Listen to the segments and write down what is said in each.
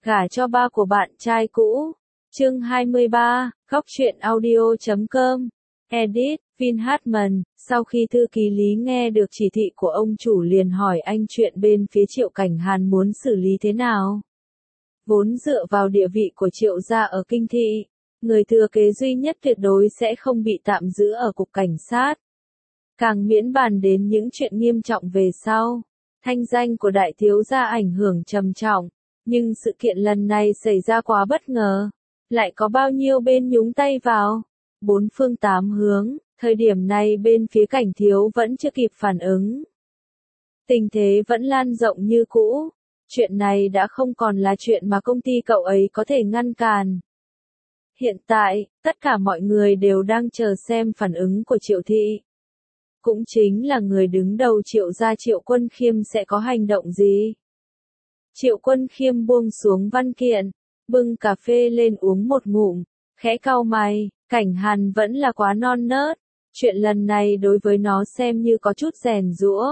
Gả cho ba của bạn trai cũ. Chương 23, Góc truyện audio.com. Edit, Vin Hartman. Sau khi thư ký Lý nghe được chỉ thị của ông chủ liền hỏi anh chuyện bên phía Triệu Cảnh Hàn muốn xử lý thế nào. Vốn dựa vào địa vị của Triệu gia ở Kinh Thị, người thừa kế duy nhất tuyệt đối sẽ không bị tạm giữ ở cục cảnh sát. Càng miễn bàn đến những chuyện nghiêm trọng về sau. Thanh danh của đại thiếu gia ảnh hưởng trầm trọng, nhưng sự kiện lần này xảy ra quá bất ngờ. Lại có bao nhiêu bên nhúng tay vào? Bốn phương tám hướng, thời điểm này bên phía Cảnh Thiếu vẫn chưa kịp phản ứng. Tình thế vẫn lan rộng như cũ. Chuyện này đã không còn là chuyện mà công ty cậu ấy có thể ngăn cản. Hiện tại, tất cả mọi người đều đang chờ xem phản ứng của Triệu Thị. Cũng chính là người đứng đầu Triệu gia Triệu Quân Khiêm sẽ có hành động gì. Triệu Quân Khiêm buông xuống văn kiện, bưng cà phê lên uống một ngụm, khẽ cau mày, Cảnh Hàn vẫn là quá non nớt, chuyện lần này đối với nó xem như có chút rèn giũa.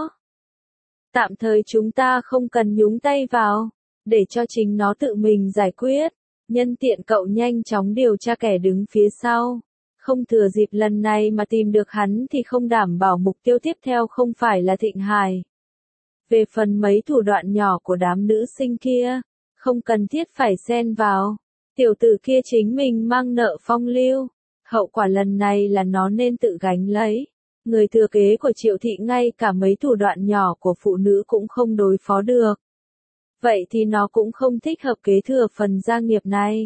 Tạm thời chúng ta không cần nhúng tay vào, để cho chính nó tự mình giải quyết, nhân tiện cậu nhanh chóng điều tra kẻ đứng phía sau. Không thừa dịp lần này mà tìm được hắn thì không đảm bảo mục tiêu tiếp theo không phải là Thịnh Hải. Về phần mấy thủ đoạn nhỏ của đám nữ sinh kia, không cần thiết phải xen vào. Tiểu tử kia chính mình mang nợ phong lưu. Hậu quả lần này là nó nên tự gánh lấy. Người thừa kế của Triệu Thị ngay cả mấy thủ đoạn nhỏ của phụ nữ cũng không đối phó được. Vậy thì nó cũng không thích hợp kế thừa phần gia nghiệp này.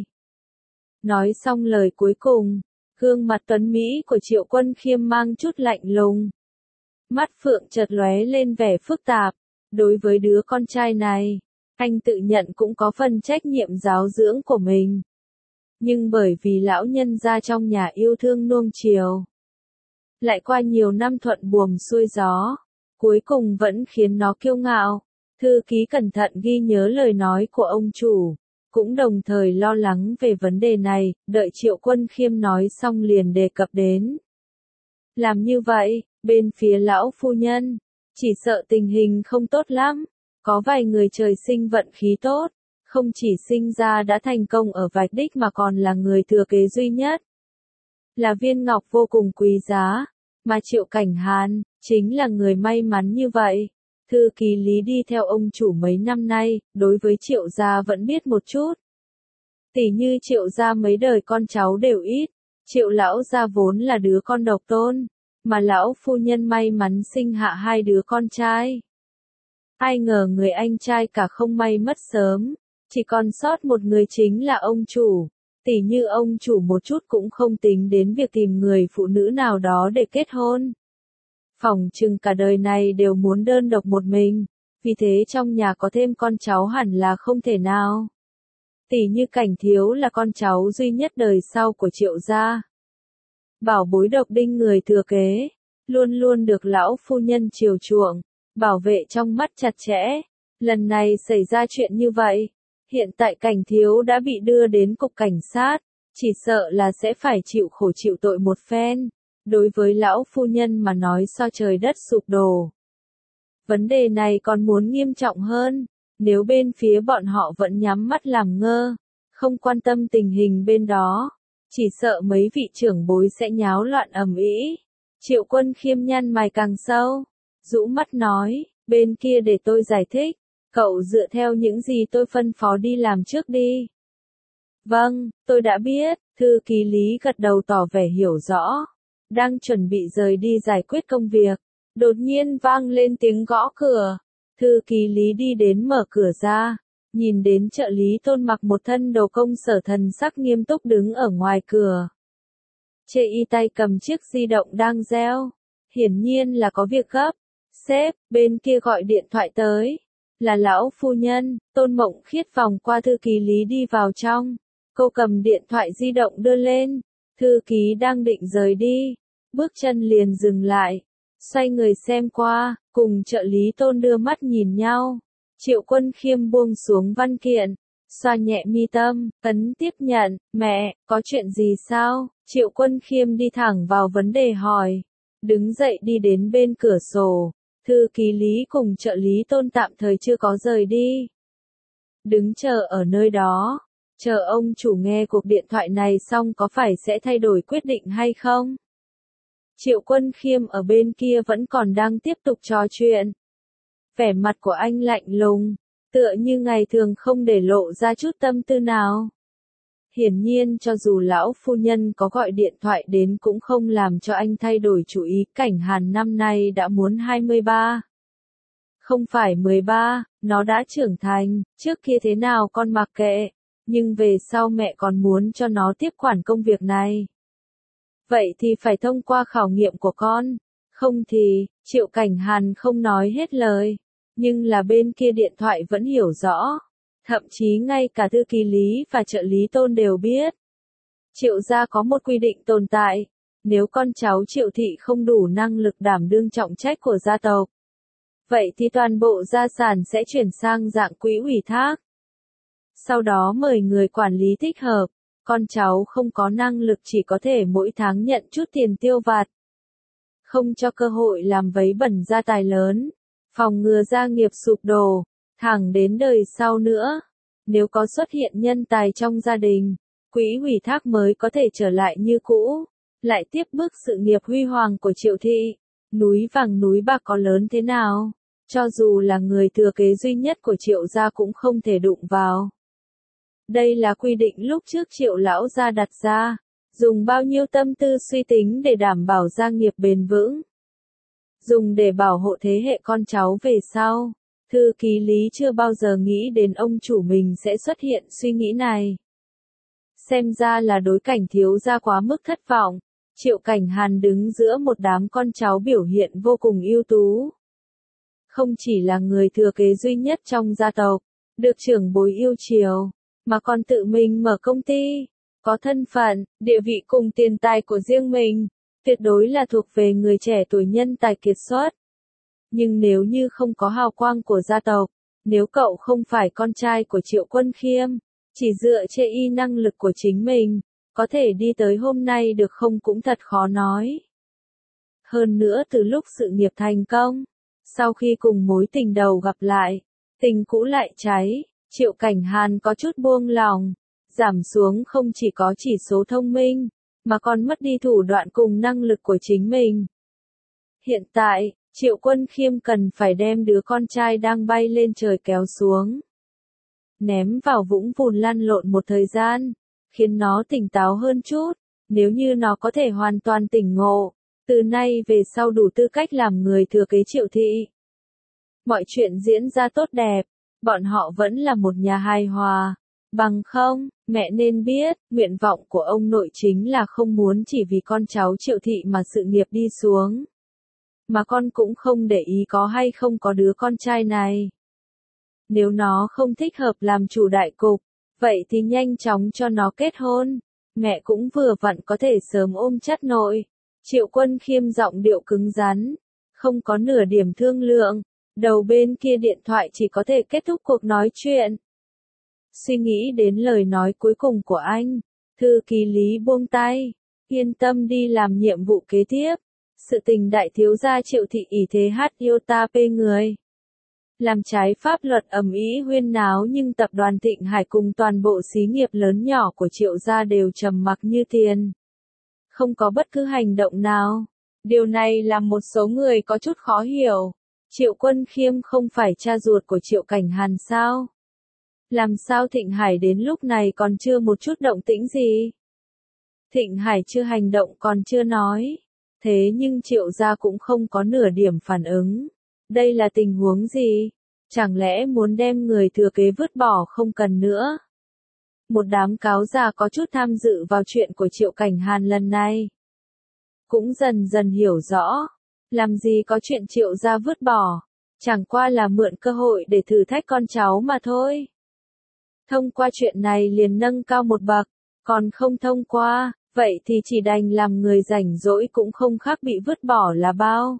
Nói xong lời cuối cùng, gương mặt tuấn Mỹ của Triệu Quân Khiêm mang chút lạnh lùng. Mắt phượng chợt lóe lên vẻ phức tạp. Đối với đứa con trai này, anh tự nhận cũng có phần trách nhiệm giáo dưỡng của mình. Nhưng bởi vì lão nhân gia trong nhà yêu thương nuông chiều, lại qua nhiều năm thuận buồm xuôi gió, cuối cùng vẫn khiến nó kiêu ngạo. Thư ký cẩn thận ghi nhớ lời nói của ông chủ, cũng đồng thời lo lắng về vấn đề này, đợi Triệu Quân Khiêm nói xong liền đề cập đến. Làm như vậy, bên phía lão phu nhân, chỉ sợ tình hình không tốt lắm, có vài người trời sinh vận khí tốt, không chỉ sinh ra đã thành công ở vạch đích mà còn là người thừa kế duy nhất. Là viên ngọc vô cùng quý giá, mà Triệu Cảnh Hàn, chính là người may mắn như vậy. Thư ký Lý đi theo ông chủ mấy năm nay, đối với Triệu gia vẫn biết một chút. Tỉ như Triệu gia mấy đời con cháu đều ít, Triệu lão gia vốn là đứa con độc tôn, mà lão phu nhân may mắn sinh hạ hai đứa con trai. Ai ngờ người anh trai cả không may mất sớm, chỉ còn sót một người chính là ông chủ. Tỉ như ông chủ một chút cũng không tính đến việc tìm người phụ nữ nào đó để kết hôn. Phỏng chừng cả đời này đều muốn đơn độc một mình, vì thế trong nhà có thêm con cháu hẳn là không thể nào. Tỉ như Cảnh Thiếu là con cháu duy nhất đời sau của Triệu gia. Bảo bối độc đinh người thừa kế, luôn luôn được lão phu nhân chiều chuộng, bảo vệ trong mắt chặt chẽ. Lần này xảy ra chuyện như vậy, hiện tại Cảnh Thiếu đã bị đưa đến cục cảnh sát, chỉ sợ là sẽ phải chịu khổ chịu tội một phen. Đối với lão phu nhân mà nói so trời đất sụp đổ. Vấn đề này còn muốn nghiêm trọng hơn, nếu bên phía bọn họ vẫn nhắm mắt làm ngơ, không quan tâm tình hình bên đó, chỉ sợ mấy vị trưởng bối sẽ nháo loạn ầm ĩ. Triệu Quân Khiêm nhăn mày càng sâu, rũ mắt nói, bên kia để tôi giải thích, cậu dựa theo những gì tôi phân phó đi làm trước đi. Vâng, tôi đã biết, thư ký Lý gật đầu tỏ vẻ hiểu rõ. Đang chuẩn bị rời đi giải quyết công việc, đột nhiên vang lên tiếng gõ cửa. Thư ký Lý đi đến mở cửa ra, nhìn đến trợ lý Tôn mặc một thân đồ công sở thần sắc nghiêm túc đứng ở ngoài cửa. Chê y tay cầm chiếc di động đang reo, hiển nhiên là có việc gấp. Sếp, bên kia gọi điện thoại tới, là lão phu nhân. Tôn Mộng Khiết vòng qua thư ký Lý đi vào trong, cô cầm điện thoại di động đưa lên. Thư ký đang định rời đi, bước chân liền dừng lại, xoay người xem qua, cùng trợ lý Tôn đưa mắt nhìn nhau. Triệu Quân Khiêm buông xuống văn kiện, xoa nhẹ mi tâm, ấn tiếp nhận. Mẹ, có chuyện gì sao? Triệu Quân Khiêm đi thẳng vào vấn đề hỏi, đứng dậy đi đến bên cửa sổ. Thư ký Lý cùng trợ lý Tôn tạm thời chưa có rời đi. đứng chờ ở nơi đó, chờ ông chủ nghe cuộc điện thoại này xong có phải sẽ thay đổi quyết định hay không. Triệu Quân Khiêm ở bên kia vẫn còn đang tiếp tục trò chuyện. Vẻ mặt của anh lạnh lùng, tựa như ngày thường không để lộ ra chút tâm tư nào. Hiển nhiên cho dù lão phu nhân có gọi điện thoại đến cũng không làm cho anh thay đổi chủ ý. Cảnh Hàn năm nay đã muốn 23. Không phải 13, nó đã trưởng thành, trước kia thế nào con mặc kệ, nhưng về sau mẹ còn muốn cho nó tiếp quản công việc này. Vậy thì phải thông qua khảo nghiệm của con, không thì, Triệu Cảnh Hàn không nói hết lời, nhưng là bên kia điện thoại vẫn hiểu rõ. Thậm chí ngay cả thư ký Lý và trợ lý Tôn đều biết. Triệu gia có một quy định tồn tại, nếu con cháu Triệu thị không đủ năng lực đảm đương trọng trách của gia tộc, vậy thì toàn bộ gia sản sẽ chuyển sang dạng quỹ ủy thác. Sau đó mời người quản lý thích hợp, con cháu không có năng lực chỉ có thể mỗi tháng nhận chút tiền tiêu vặt. Không cho cơ hội làm vấy bẩn gia tài lớn, phòng ngừa gia nghiệp sụp đổ, thẳng đến đời sau nữa. Nếu có xuất hiện nhân tài trong gia đình, quỹ ủy thác mới có thể trở lại như cũ, lại tiếp bước sự nghiệp huy hoàng của Triệu thị. Núi vàng núi bạc có lớn thế nào, cho dù là người thừa kế duy nhất của Triệu gia cũng không thể đụng vào. Đây là quy định lúc trước Triệu lão gia đặt ra, dùng bao nhiêu tâm tư suy tính để đảm bảo gia nghiệp bền vững, dùng để bảo hộ thế hệ con cháu về sau. Thư ký Lý chưa bao giờ nghĩ đến ông chủ mình sẽ xuất hiện suy nghĩ này. Xem ra là đối cảnh thiếu gia quá mức thất vọng. Triệu Cảnh Hàn đứng giữa một đám con cháu biểu hiện vô cùng ưu tú. Không chỉ là người thừa kế duy nhất trong gia tộc, được trưởng bối yêu chiều, mà còn tự mình mở công ty, có thân phận, địa vị cùng tiền tài của riêng mình, tuyệt đối là thuộc về người trẻ tuổi nhân tài kiệt xuất. Nhưng nếu như không có hào quang của gia tộc, nếu cậu không phải con trai của Triệu Quân Khiêm, chỉ dựa trên năng lực của chính mình, có thể đi tới hôm nay được không cũng thật khó nói. Hơn nữa từ lúc sự nghiệp thành công, sau khi cùng mối tình đầu gặp lại, tình cũ lại cháy, Triệu Cảnh Hàn có chút buông lòng, giảm xuống không chỉ có chỉ số thông minh, mà còn mất đi thủ đoạn cùng năng lực của chính mình. Hiện tại, Triệu Quân Khiêm cần phải đem đứa con trai đang bay lên trời kéo xuống, ném vào vũng bùn lăn lộn một thời gian, khiến nó tỉnh táo hơn chút. Nếu như nó có thể hoàn toàn tỉnh ngộ, từ nay về sau đủ tư cách làm người thừa kế Triệu thị. Mọi chuyện diễn ra tốt đẹp, bọn họ vẫn là một nhà hài hòa. Bằng không, mẹ nên biết, nguyện vọng của ông nội chính là không muốn chỉ vì con cháu Triệu thị mà sự nghiệp đi xuống. Mà con cũng không để ý có hay không có đứa con trai này. Nếu nó không thích hợp làm chủ đại cục, vậy thì nhanh chóng cho nó kết hôn. Mẹ cũng vừa vặn có thể sớm ôm chắt nội. Triệu Quân Khiêm giọng điệu cứng rắn, không có nửa điểm thương lượng. Đầu bên kia điện thoại chỉ có thể kết thúc cuộc nói chuyện. Suy nghĩ đến lời nói cuối cùng của anh, thư ký Lý buông tay, yên tâm đi làm nhiệm vụ kế tiếp. Sự tình đại thiếu gia Triệu thị ỷ thế iota p người. Làm trái pháp luật ầm ĩ huyên náo nhưng tập đoàn Thịnh Hải cùng toàn bộ xí nghiệp lớn nhỏ của Triệu gia đều trầm mặc như tiền. Không có bất cứ hành động nào. Điều này làm một số người có chút khó hiểu. Triệu Quân Khiêm không phải cha ruột của Triệu Cảnh Hàn sao? Làm sao Thịnh Hải đến lúc này còn chưa một chút động tĩnh gì? Thịnh Hải chưa hành động còn chưa nói. Thế nhưng Triệu gia cũng không có nửa điểm phản ứng. Đây là tình huống gì? Chẳng lẽ muốn đem người thừa kế vứt bỏ không cần nữa? Một đám cáo già có chút tham dự vào chuyện của Triệu Cảnh Hàn lần này. Cũng dần dần hiểu rõ. Làm gì có chuyện Triệu gia vứt bỏ. Chẳng qua là mượn cơ hội để thử thách con cháu mà thôi. Thông qua chuyện này liền nâng cao một bậc. Còn không thông qua, vậy thì chỉ đành làm người rảnh rỗi cũng không khác bị vứt bỏ là bao.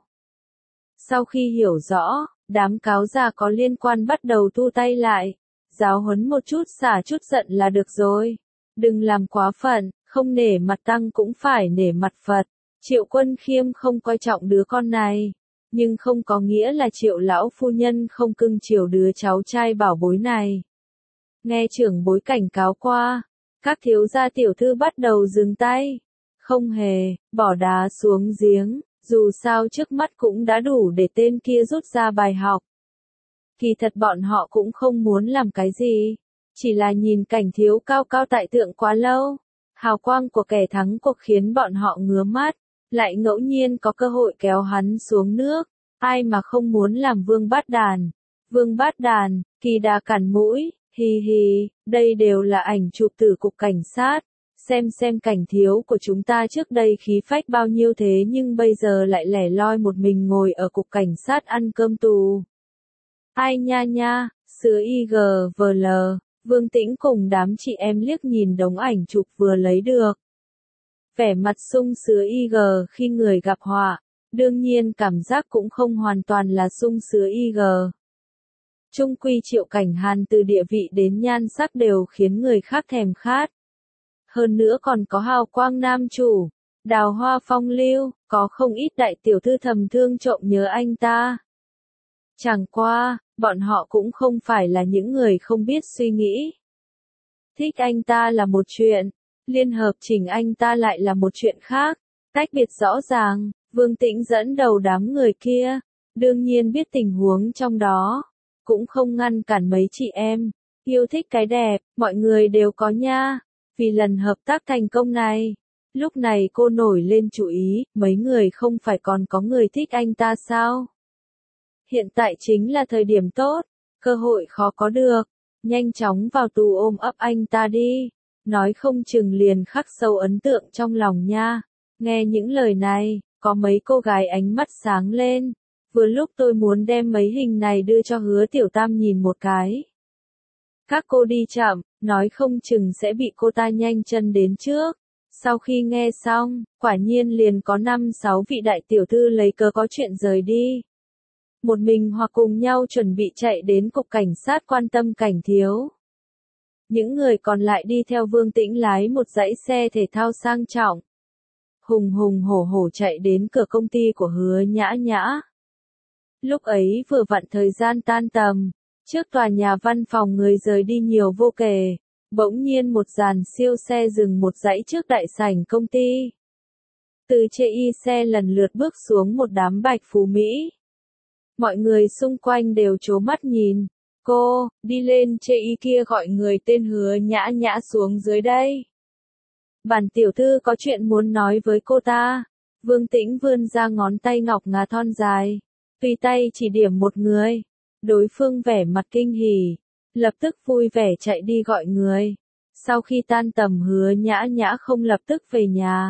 Sau khi hiểu rõ, đám cáo già có liên quan bắt đầu thu tay lại. Giáo huấn một chút xả chút giận là được rồi. Đừng làm quá phận, không nể mặt tăng cũng phải nể mặt Phật. Triệu Quân Khiêm không coi trọng đứa con này. Nhưng không có nghĩa là Triệu lão phu nhân không cưng chiều đứa cháu trai bảo bối này. Nghe trưởng bối cảnh cáo qua, các thiếu gia tiểu thư bắt đầu dừng tay. Không hề, bỏ đá xuống giếng, dù sao trước mắt cũng đã đủ để tên kia rút ra bài học. Kỳ thật bọn họ cũng không muốn làm cái gì, chỉ là nhìn cảnh thiếu cao cao tại thượng quá lâu. Hào quang của kẻ thắng cuộc khiến bọn họ ngứa mắt, lại ngẫu nhiên có cơ hội kéo hắn xuống nước. Ai mà không muốn làm vương bát đàn. Vương bát đàn, kỳ đà cản mũi, hi hi, đây đều là ảnh chụp từ cục cảnh sát. Xem cảnh thiếu của chúng ta trước đây khí phách bao nhiêu thế nhưng bây giờ lại lẻ loi một mình ngồi ở cục cảnh sát ăn cơm tù. Ai nha nha, sứa IGVL, Vương Tĩnh cùng đám chị em liếc nhìn đống ảnh chụp vừa lấy được. Vẻ mặt sung sứa IG khi người gặp họa, đương nhiên cảm giác cũng không hoàn toàn là sung sứa IG. Chung quy Triệu Cảnh Hàn từ địa vị đến nhan sắc đều khiến người khác thèm khát. Hơn nữa còn có hào quang nam chủ, đào hoa phong lưu, có không ít đại tiểu thư thầm thương trộm nhớ anh ta. Chẳng qua, bọn họ cũng không phải là những người không biết suy nghĩ. Thích anh ta là một chuyện, liên hợp chỉnh anh ta lại là một chuyện khác, tách biệt rõ ràng. Vương Tĩnh dẫn đầu đám người kia, đương nhiên biết tình huống trong đó, cũng không ngăn cản mấy chị em, yêu thích cái đẹp, mọi người đều có nha, vì lần hợp tác thành công này. Lúc này cô nổi lên chú ý, mấy người không phải còn có người thích anh ta sao? Hiện tại chính là thời điểm tốt, cơ hội khó có được, nhanh chóng vào tù ôm ấp anh ta đi, nói không chừng liền khắc sâu ấn tượng trong lòng nha. Nghe những lời này, có mấy cô gái ánh mắt sáng lên, vừa lúc tôi muốn đem mấy hình này đưa cho Hứa Tiểu Tam nhìn một cái. Các cô đi chậm, nói không chừng sẽ bị cô ta nhanh chân đến trước. Sau khi nghe xong, quả nhiên liền có 5-6 vị đại tiểu thư lấy cớ có chuyện rời đi. Một mình hoặc cùng nhau chuẩn bị chạy đến cục cảnh sát quan tâm cảnh thiếu. Những người còn lại đi theo Vương Tĩnh lái một dãy xe thể thao sang trọng. Hùng hùng hổ hổ chạy đến cửa công ty của Hứa Nhã Nhã. Lúc ấy vừa vặn thời gian tan tầm, trước tòa nhà văn phòng người rời đi nhiều vô kể, bỗng nhiên một dàn siêu xe dừng một dãy trước đại sảnh công ty. Từ chê y xe lần lượt bước xuống một đám bạch phú Mỹ. Mọi người xung quanh đều trố mắt nhìn. Cô, đi lên chê y kia gọi người tên Hứa Nhã Nhã xuống dưới đây. Bản tiểu thư có chuyện muốn nói với cô ta. Vương Tĩnh vươn ra ngón tay ngọc ngà thon dài, tùy tay chỉ điểm một người. Đối phương vẻ mặt kinh hỉ, lập tức vui vẻ chạy đi gọi người. Sau khi tan tầm Hứa Nhã Nhã không lập tức về nhà,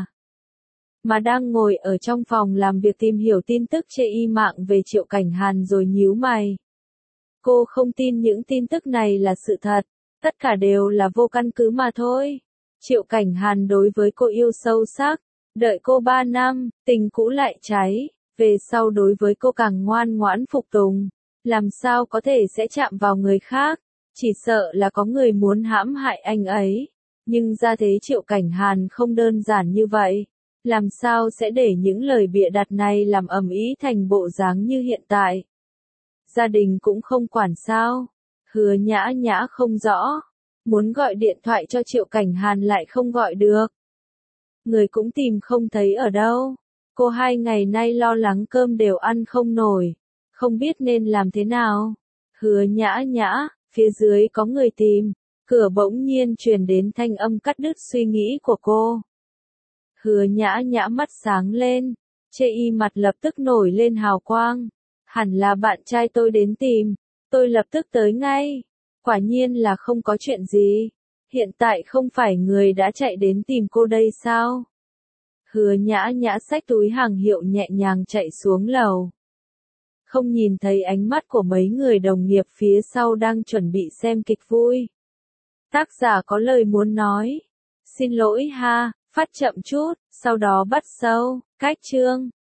mà đang ngồi ở trong phòng làm việc tìm hiểu tin tức trên y mạng về Triệu Cảnh Hàn rồi nhíu mày. Cô không tin những tin tức này là sự thật, tất cả đều là vô căn cứ mà thôi. Triệu Cảnh Hàn đối với cô yêu sâu sắc, đợi cô 3 năm, tình cũ lại cháy, về sau đối với cô càng ngoan ngoãn phục tùng, làm sao có thể sẽ chạm vào người khác, chỉ sợ là có người muốn hãm hại anh ấy. Nhưng ra thế Triệu Cảnh Hàn không đơn giản như vậy, làm sao sẽ để những lời bịa đặt này làm ầm ĩ thành bộ dáng như hiện tại. Gia đình cũng không quản sao. Hứa Nhã Nhã không rõ, muốn gọi điện thoại cho Triệu Cảnh Hàn lại không gọi được. Người cũng tìm không thấy ở đâu. Cô 2 ngày nay lo lắng cơm đều ăn không nổi, không biết nên làm thế nào. Hứa Nhã Nhã, phía dưới có người tìm, cửa bỗng nhiên truyền đến thanh âm cắt đứt suy nghĩ của cô. Hứa Nhã Nhã mắt sáng lên, chê y mặt lập tức nổi lên hào quang. Hẳn là bạn trai tôi đến tìm, tôi lập tức tới ngay. Quả nhiên là không có chuyện gì. Hiện tại không phải người đã chạy đến tìm cô đây sao? Hứa Nhã Nhã xách túi hàng hiệu nhẹ nhàng chạy xuống lầu. Không nhìn thấy ánh mắt của mấy người đồng nghiệp phía sau đang chuẩn bị xem kịch vui. Tác giả có lời muốn nói. Xin lỗi ha, phát chậm chút, sau đó bắt sâu, cách chương.